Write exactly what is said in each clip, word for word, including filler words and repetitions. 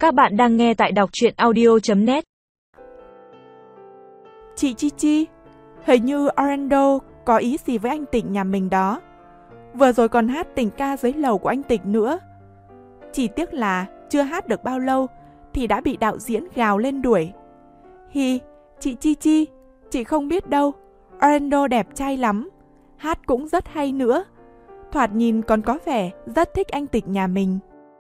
Các bạn đang nghe tại đọc truyện audio chấm net. Chị Chi Chi, hình như Orlando có ý gì với anh Tịnh nhà mình đó. Vừa rồi còn hát tình ca dưới lầu của anh Tịnh nữa. Chỉ tiếc là chưa hát được bao lâu thì đã bị đạo diễn gào lên đuổi. Hi, chị Chi Chi, chị không biết đâu, Orlando đẹp trai lắm, hát cũng rất hay nữa. Thoạt nhìn còn có vẻ rất thích anh Tịnh nhà mình.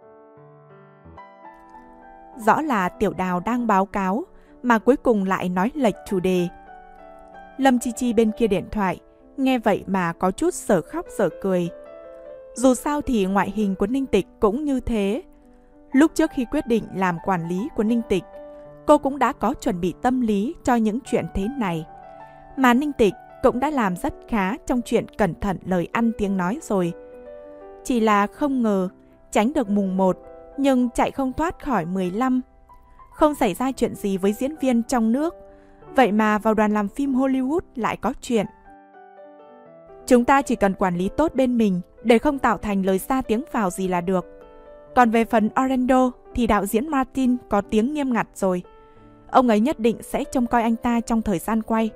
Rõ là Tiểu Đào đang báo cáo mà cuối cùng lại nói lệch chủ đề. Lâm Chi Chi bên kia điện thoại nghe vậy mà có chút sở khóc sở cười. Dù sao thì ngoại hình của Ninh Tịch cũng như thế. Lúc trước khi quyết định làm quản lý của Ninh Tịch, cô cũng đã có chuẩn bị tâm lý cho những chuyện thế này. Mà Ninh Tịch cũng đã làm rất khá trong chuyện cẩn thận lời ăn tiếng nói rồi. Chỉ là không ngờ tránh được mùng một nhưng chạy không thoát khỏi mười lăm. Không xảy ra chuyện gì với diễn viên trong nước, vậy mà vào đoàn làm phim Hollywood lại có chuyện. Chúng ta chỉ cần quản lý tốt bên mình để không tạo thành lời ra tiếng vào gì là được. Còn về phần Orlando thì đạo diễn Martin có tiếng nghiêm ngặt rồi. Ông ấy nhất định sẽ trông coi anh ta trong thời gian quay.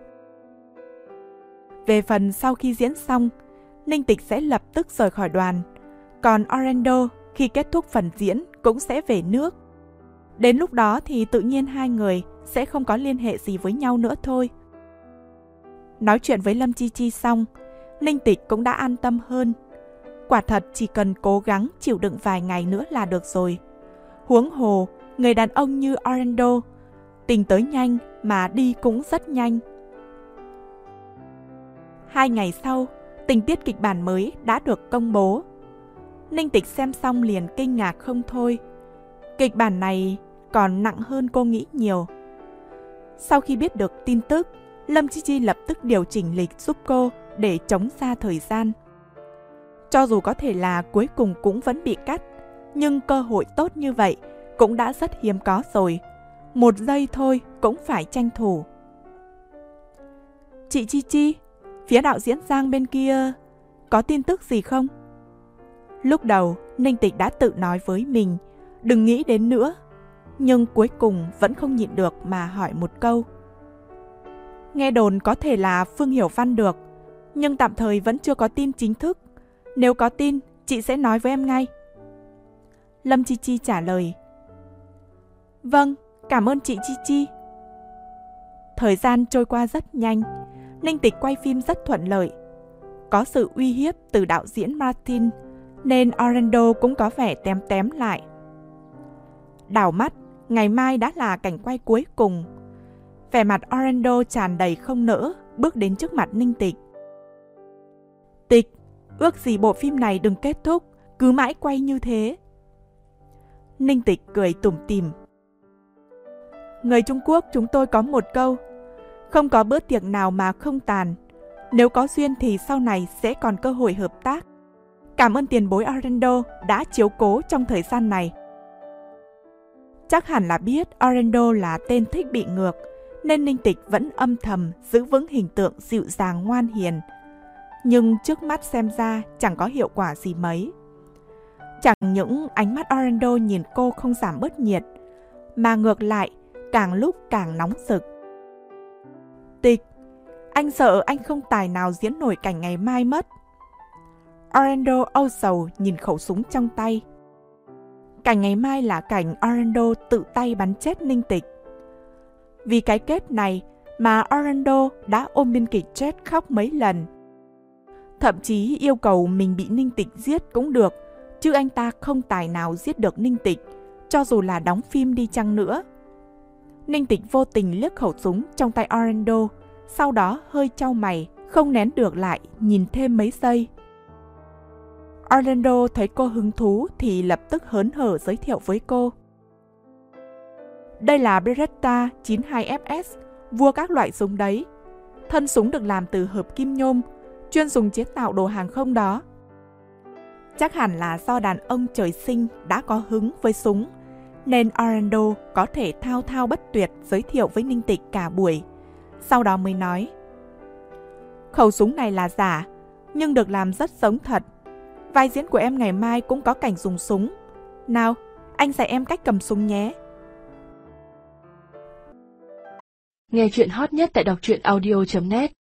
Về phần sau khi diễn xong, Ninh Tịch sẽ lập tức rời khỏi đoàn. Còn Orlando khi kết thúc phần diễn cũng sẽ về nước. Đến lúc đó thì tự nhiên hai người sẽ không có liên hệ gì với nhau nữa thôi. Nói chuyện với Lâm Chi Chi xong, Ninh Tịch cũng đã an tâm hơn. Quả thật chỉ cần cố gắng chịu đựng vài ngày nữa là được rồi. Huống hồ, người đàn ông như Orlando, tình tới nhanh mà đi cũng rất nhanh. Hai ngày sau, tình tiết kịch bản mới đã được công bố. Ninh Tịch xem xong liền kinh ngạc không thôi. Kịch bản này còn nặng hơn cô nghĩ nhiều. Sau khi biết được tin tức, Lâm Chi Chi lập tức điều chỉnh lịch giúp cô để chống ra thời gian. Cho dù có thể là cuối cùng cũng vẫn bị cắt, nhưng cơ hội tốt như vậy cũng đã rất hiếm có rồi. Một giây thôi cũng phải tranh thủ. Chị Chi Chi, phía đạo diễn Giang bên kia có tin tức gì không? Lúc đầu, Ninh Tịch đã tự nói với mình, đừng nghĩ đến nữa. Nhưng cuối cùng vẫn không nhịn được mà hỏi một câu. Nghe đồn có thể là Phương Hiểu Văn được, nhưng tạm thời vẫn chưa có tin chính thức. Nếu có tin, chị sẽ nói với em ngay. Lâm Chi Chi trả lời. Vâng, cảm ơn chị Chi Chi. Thời gian trôi qua rất nhanh, Ninh Tịch quay phim rất thuận lợi. Có sự uy hiếp từ đạo diễn Martin, nên Orlando cũng có vẻ tém tém lại. Đảo mắt, ngày mai đã là cảnh quay cuối cùng. Vẻ mặt Orlando tràn đầy không nỡ, bước đến trước mặt Ninh Tịch. Tịch, ước gì bộ phim này đừng kết thúc, cứ mãi quay như thế. Ninh Tịch cười tủm tỉm. Người Trung Quốc chúng tôi có một câu, không có bữa tiệc nào mà không tàn. Nếu có duyên thì sau này sẽ còn cơ hội hợp tác. Cảm ơn tiền bối Orlando đã chiếu cố trong thời gian này. Chắc hẳn là biết Orlando là tên thích bị ngược, nên Ninh Tịch vẫn âm thầm giữ vững hình tượng dịu dàng ngoan hiền. Nhưng trước mắt xem ra chẳng có hiệu quả gì mấy. Chẳng những ánh mắt Orlando nhìn cô không giảm bớt nhiệt, mà ngược lại càng lúc càng nóng rực. Tịch, anh sợ anh không tài nào diễn nổi cảnh ngày mai mất. Orlando âu sầu nhìn khẩu súng trong tay. Cảnh ngày mai là cảnh Orlando tự tay bắn chết Ninh Tịch. Vì cái kết này mà Orlando đã ôm biên kịch chết khóc mấy lần. Thậm chí yêu cầu mình bị Ninh Tịch giết cũng được, chứ anh ta không tài nào giết được Ninh Tịch, cho dù là đóng phim đi chăng nữa. Ninh Tịch vô tình liếc khẩu súng trong tay Orlando, sau đó hơi chau mày, không nén được lại nhìn thêm mấy giây. Orlando thấy cô hứng thú thì lập tức hớn hở giới thiệu với cô. Đây là Beretta chín hai ép ét, vua các loại súng đấy. Thân súng được làm từ hợp kim nhôm, chuyên dùng chế tạo đồ hàng không đó. Chắc hẳn là do đàn ông trời sinh đã có hứng với súng, nên Orlando có thể thao thao bất tuyệt giới thiệu với Ninh Tịch cả buổi. Sau đó mới nói. Khẩu súng này là giả, nhưng được làm rất giống thật. Vai diễn của em ngày mai cũng có cảnh dùng súng. Nào, anh dạy em cách cầm súng nhé. Nghe chuyện hot nhất tại đọc truyện audio chấm net.